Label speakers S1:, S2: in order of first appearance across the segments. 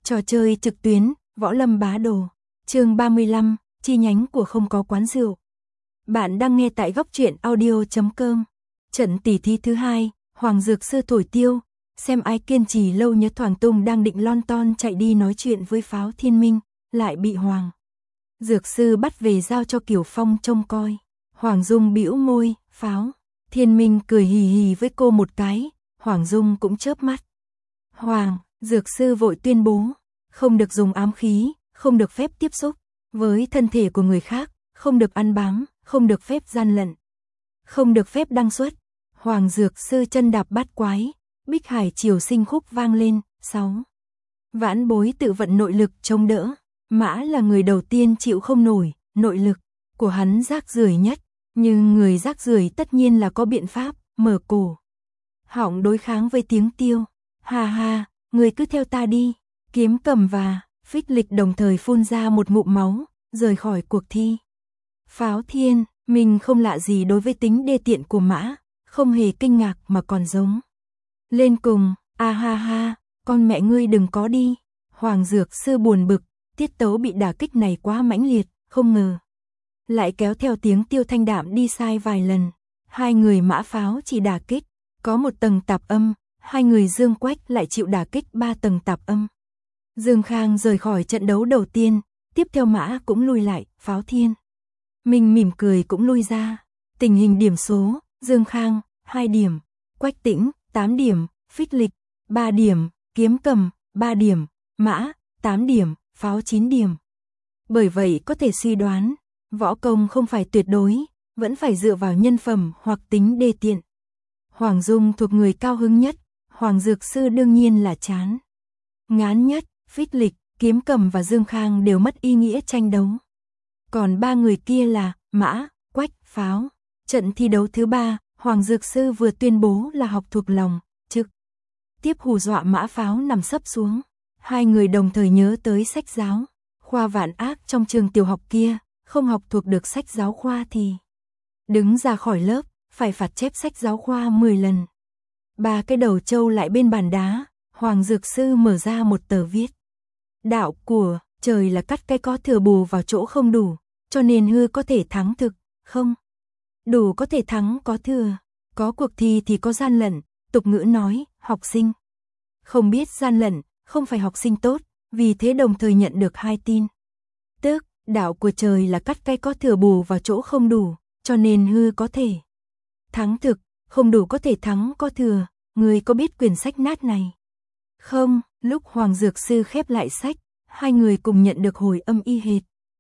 S1: Trò chơi trực tuyến, Võ Lâm Bá Đồ. Chương 35, chi nhánh của không có quán rượu. Bạn đang nghe tại góc truyện audio.com. Trận tỷ thí thứ 2, Hoàng Dược Sư thổi tiêu, xem ai kiên trì lâu nhất. Thoảng Tung đang định lon ton chạy đi nói chuyện với Pháo Thiên Minh, lại bị Hoàng Dược Sư bắt về giao cho Kiều Phong trông coi. Hoàng Dung bĩu môi, Pháo Thiên Minh cười hì hì với cô một cái, Hoàng Dung cũng chớp mắt. Hoàng Dược Sư vội tuyên bố, không được dùng ám khí, không được phép tiếp xúc với thân thể của người khác, không được ăn bám, không được phép gian lận, không được phép đăng xuất. Hoàng Dược Sư chân đạp bát quái, Bích Hải Triều Sinh khúc vang lên. 6. Vãn Bối tự vận nội lực chống đỡ. Mã là người đầu tiên chịu không nổi, nội lực của hắn rác rưởi nhất, nhưng người rác rưởi tất nhiên là có biện pháp, mở cổ họng đối kháng với tiếng tiêu. Ha ha, người cứ theo ta đi. Kiếm Cầm và Phích Lịch đồng thời phun ra một ngụm máu, rời khỏi cuộc thi. Pháo Thiên Minh không lạ gì đối với tính đê tiện của Mã, không hề kinh ngạc mà còn giống lên cùng. A ha ha, con mẹ ngươi đừng có đi. Hoàng Dược Sư buồn bực, tiết tấu bị đả kích này quá mãnh liệt, không ngờ lại kéo theo tiếng tiêu thanh đạm đi sai vài lần. Hai người Mã Pháo chỉ đả kích có một tầng tạp âm, hai người Dương Quách lại chịu đả kích 3 tầng tạp âm. Dương Khang rời khỏi trận đấu đầu tiên, tiếp theo Mã cũng lui lại. Pháo Thiên Minh mỉm cười cũng lui ra. Tình hình điểm số: Dương Khang 2 điểm, Quách Tĩnh 8 điểm, Phích Lịch 3 điểm, Kiếm Cầm 3 điểm, Mã 8 điểm, Pháo 9 điểm. Bởi vậy có thể suy đoán, võ công không phải tuyệt đối, vẫn phải dựa vào nhân phẩm hoặc tính đê tiện. Hoàng Dung thuộc người cao hứng nhất, Hoàng Dược Sư đương nhiên là chán ngán nhất. Phích Lịch, Kiếm Cầm và Dương Khang đều mất ý nghĩa tranh đấu. Còn ba người kia là Mã, Quách, Pháo. Trận thi đấu thứ 3, Hoàng Dược Sư vừa tuyên bố là học thuộc lòng, trực tiếp hù dọa Mã Pháo nằm sấp xuống. Hai người đồng thời nhớ tới sách giáo khoa vạn ác trong trường tiểu học kia, không học thuộc được sách giáo khoa thì đứng ra khỏi lớp, phải phạt chép sách giáo khoa 10 lần. Ba cái đầu trâu lại bên bàn đá, Hoàng Dược Sư mở ra một tờ viết. Đạo của trời là cắt cái có thừa bù vào chỗ không đủ, cho nên hư có thể thắng thực, không đủ có thể thắng có thừa. Có cuộc thi thì có gian lận, tục ngữ nói, học sinh không biết gian lận, không phải học sinh tốt, vì thế đồng thời nhận được 2 tin. Tức, đạo của trời là cắt cái có thừa bù vào chỗ không đủ, cho nên hư có thể thắng thực, không đủ có thể thắng có thừa. Người có biết quyển sách nát này không? Lúc Hoàng Dược Sư khép lại sách, hai người cùng nhận được hồi âm y hệt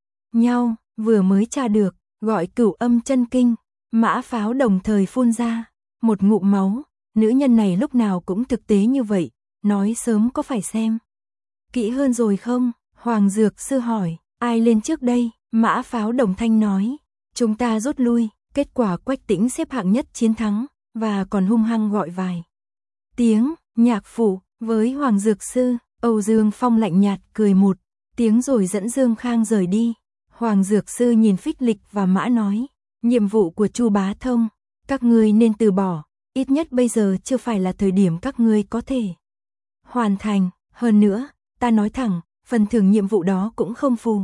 S1: nhau, vừa mới tra được, gọi cửu âm chân kinh. Mã Pháo đồng thời phun ra một ngụm máu. Nữ nhân này lúc nào cũng thực tế như vậy, nói sớm có phải xem kỹ hơn rồi không? Hoàng Dược Sư hỏi, ai lên trước đây? Mã Pháo đồng thanh nói, chúng ta rút lui. Kết quả Quách Tĩnh xếp hạng nhất chiến thắng, và còn hung hăng gọi vài tiếng nhạc phụ với Hoàng Dược Sư. Âu Dương Phong lạnh nhạt cười một tiếng rồi dẫn Dương Khang rời đi. Hoàng Dược Sư nhìn Phích Lịch và Mã nói, nhiệm vụ của Chu Bá Thông, các ngươi nên từ bỏ, ít nhất bây giờ chưa phải là thời điểm các ngươi có thể hoàn thành. Hơn nữa, ta nói thẳng, phần thưởng nhiệm vụ đó cũng không phù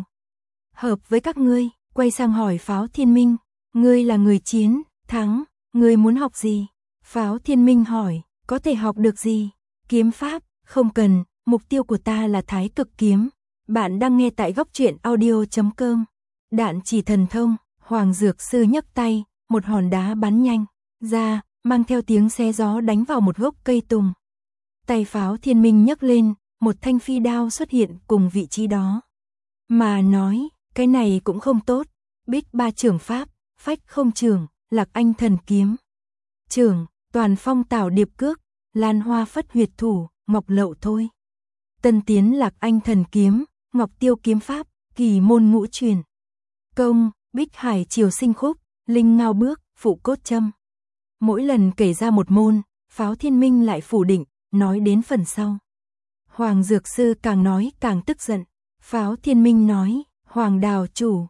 S1: hợp với các ngươi. Quay sang hỏi Pháo Thiên Minh, ngươi là người chiến thắng, ngươi muốn học gì? Pháo Thiên Minh hỏi, có thể học được gì? Kiếm pháp, không cần, mục tiêu của ta là Thái Cực Kiếm. Bạn đang nghe tại góc truyện audio.com. Đạn chỉ thần thông. Hoàng Dược Sư nhấc tay, một hòn đá bắn nhanh ra, mang theo tiếng xé gió đánh vào một gốc cây tùng. Tay Pháo Thiên Minh nhấc lên, một thanh phi đao xuất hiện cùng vị trí đó. Mà nói, cái này cũng không tốt. Bích Ba trưởng pháp, phách không trưởng, Lạc Anh thần kiếm trưởng, toàn phong tảo điệp cước, lan hoa phất huyệt thủ, ngọc lậu thôi. Tân tiến Lạc Anh thần kiếm, ngọc tiêu kiếm pháp, kỳ môn ngũ truyền công, Bích Hải Triều Sinh khúc, linh ngao bước, phụ cốt châm. Mỗi lần kể ra một môn, Pháo Thiên Minh lại phủ định, nói đến phần sau. Hoàng Dược Sư càng nói càng tức giận. Pháo Thiên Minh nói, Hoàng đào chủ,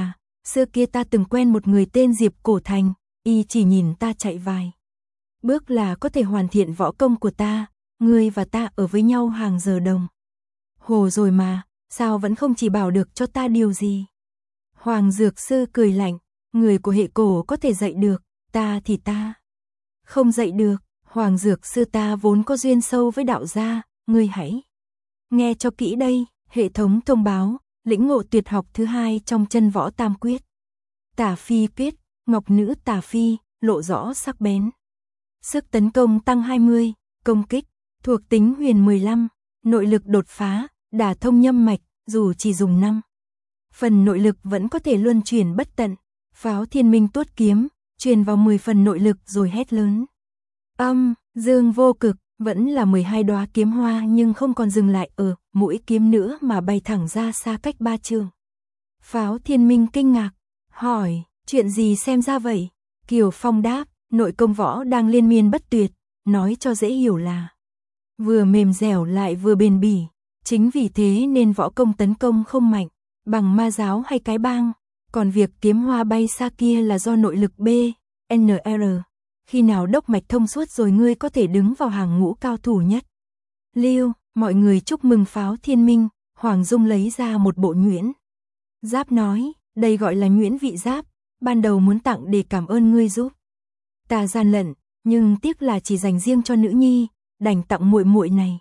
S1: xưa kia ta từng quen một người tên Diệp Cổ Thành, y chỉ nhìn ta chạy vài bước là có thể hoàn thiện võ công của ta, ngươi và ta ở với nhau hàng giờ đồng Hồ rồi mà, sao vẫn không chỉ bảo được cho ta điều gì? Hoàng Dược Sư cười lạnh, người của hệ cổ có thể dạy được, ta thì ta không dạy được. Hoàng Dược Sư ta vốn có duyên sâu với đạo gia, ngươi hãy nghe cho kỹ đây. Hệ thống thông báo, lĩnh ngộ tuyệt học thứ 2 trong chân võ tam quyết. Tả Phi quyết, Ngọc Nữ Tả Phi, lộ rõ sắc bén. Sức tấn công tăng 20, công kích, thuộc tính huyền 15, nội lực đột phá, đả thông nhâm mạch, dù chỉ dùng 5 phần nội lực vẫn có thể luân chuyển bất tận. Pháo Thiên Minh tuốt kiếm, truyền vào 10 phần nội lực rồi hét lớn. Dương vô cực, vẫn là 12 đóa kiếm hoa nhưng không còn dừng lại ở mũi kiếm nữa mà bay thẳng ra xa cách 3 trượng. Pháo Thiên Minh kinh ngạc, hỏi, chuyện gì xem ra vậy? Kiều Phong đáp, nội công võ đang liên miên bất tuyệt, nói cho dễ hiểu là vừa mềm dẻo lại vừa bền bỉ, chính vì thế nên võ công tấn công không mạnh bằng ma giáo hay cái bang, còn việc kiếm hoa bay xa kia là do nội lực BNR. Khi nào đốc mạch thông suốt rồi ngươi có thể đứng vào hàng ngũ cao thủ nhất. Lưu, mọi người chúc mừng Pháo Thiên Minh. Hoàng Dung lấy ra một bộ nhuyễn giáp nói, đây gọi là nhuyễn vị giáp, ban đầu muốn tặng để cảm ơn ngươi giúp ta gian lận, nhưng tiếc là chỉ dành riêng cho nữ nhi, đành tặng muội muội này.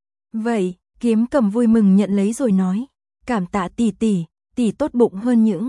S1: Vậy, Kiếm Cầm vui mừng nhận lấy rồi nói, cảm tạ tỷ tỷ tốt bụng hơn những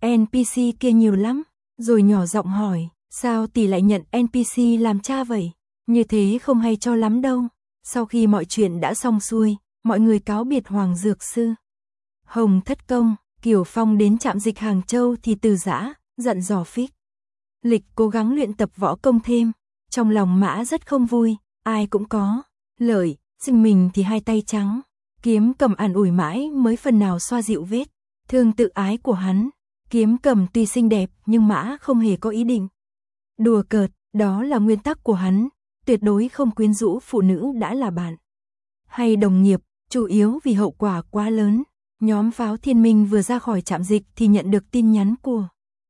S1: NPC kia nhiều lắm, rồi nhỏ giọng hỏi, sao tỷ lại nhận NPC làm cha vậy? Như thế không hay cho lắm đâu. Sau khi mọi chuyện đã xong xuôi, mọi người cáo biệt Hoàng Dược Sư. Hồng Thất Công, Kiều Phong đến trạm dịch Hàng Châu thì từ giã, dặn dò Phích Lịch cố gắng luyện tập võ công thêm. Trong lòng Mã rất không vui, ai cũng có lợi, riêng mình thì hai tay trắng. Kiếm Cầm an ủi mãi mới phần nào xoa dịu vết thương tự ái của hắn. Kiếm Cầm tuy xinh đẹp nhưng Mã không hề có ý định đùa cợt, đó là nguyên tắc của hắn, tuyệt đối không quyến rũ phụ nữ đã là bạn hay đồng nghiệp, chủ yếu vì hậu quả quá lớn. Nhóm Pháo Thiên Minh vừa ra khỏi trạm dịch thì nhận được tin nhắn của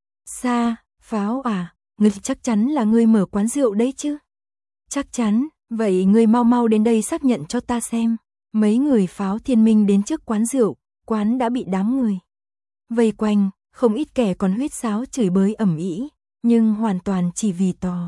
S1: Sa. Pháo à, ngươi chắc chắn là ngươi mở quán rượu đấy chứ? Chắc chắn, vậy ngươi mau mau đến đây xác nhận cho ta xem. Mấy người Pháo Thiên Minh đến trước quán rượu, quán đã bị đám người vây quanh, không ít kẻ còn huýt sáo chửi bới ầm ĩ, nhưng hoàn toàn chỉ vì tò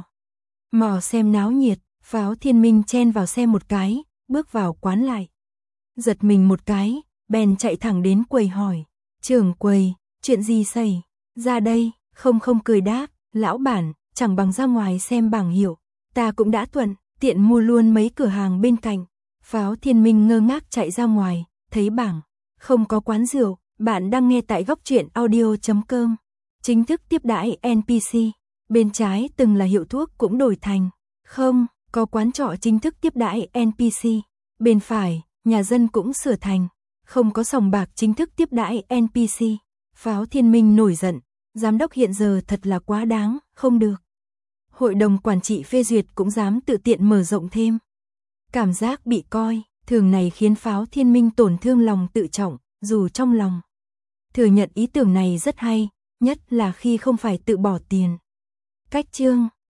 S1: mò xem náo nhiệt. Pháo Thiên Minh chen vào xe một cái, bước vào quán lại giật mình một cái, bèn chạy thẳng đến quầy hỏi, trưởng quầy, chuyện gì xảy ra đây? Không cười đáp, lão bản, chẳng bằng ra ngoài xem bảng hiệu, ta cũng đã thuận tiện mua luôn mấy cửa hàng bên cạnh. Pháo Thiên Minh ngơ ngác chạy ra ngoài, thấy bảng không có quán rượu. Bạn đang nghe tại góc truyện audio.com. Chính thức tiếp đãi NPC. Bên trái từng là hiệu thuốc cũng đổi thành không có quán trọ chính thức tiếp đãi NPC. Bên phải, nhà dân cũng sửa thành không có sòng bạc chính thức tiếp đãi NPC. Pháo Thiên Minh nổi giận, giám đốc hiện giờ thật là quá đáng, không được. Hội đồng quản trị phê duyệt cũng dám tự tiện mở rộng thêm. Cảm giác bị coi thường này khiến Pháo Thiên Minh tổn thương lòng tự trọng, dù trong lòng thừa nhận ý tưởng này rất hay, nhất là khi không phải tự bỏ tiền. Cách chương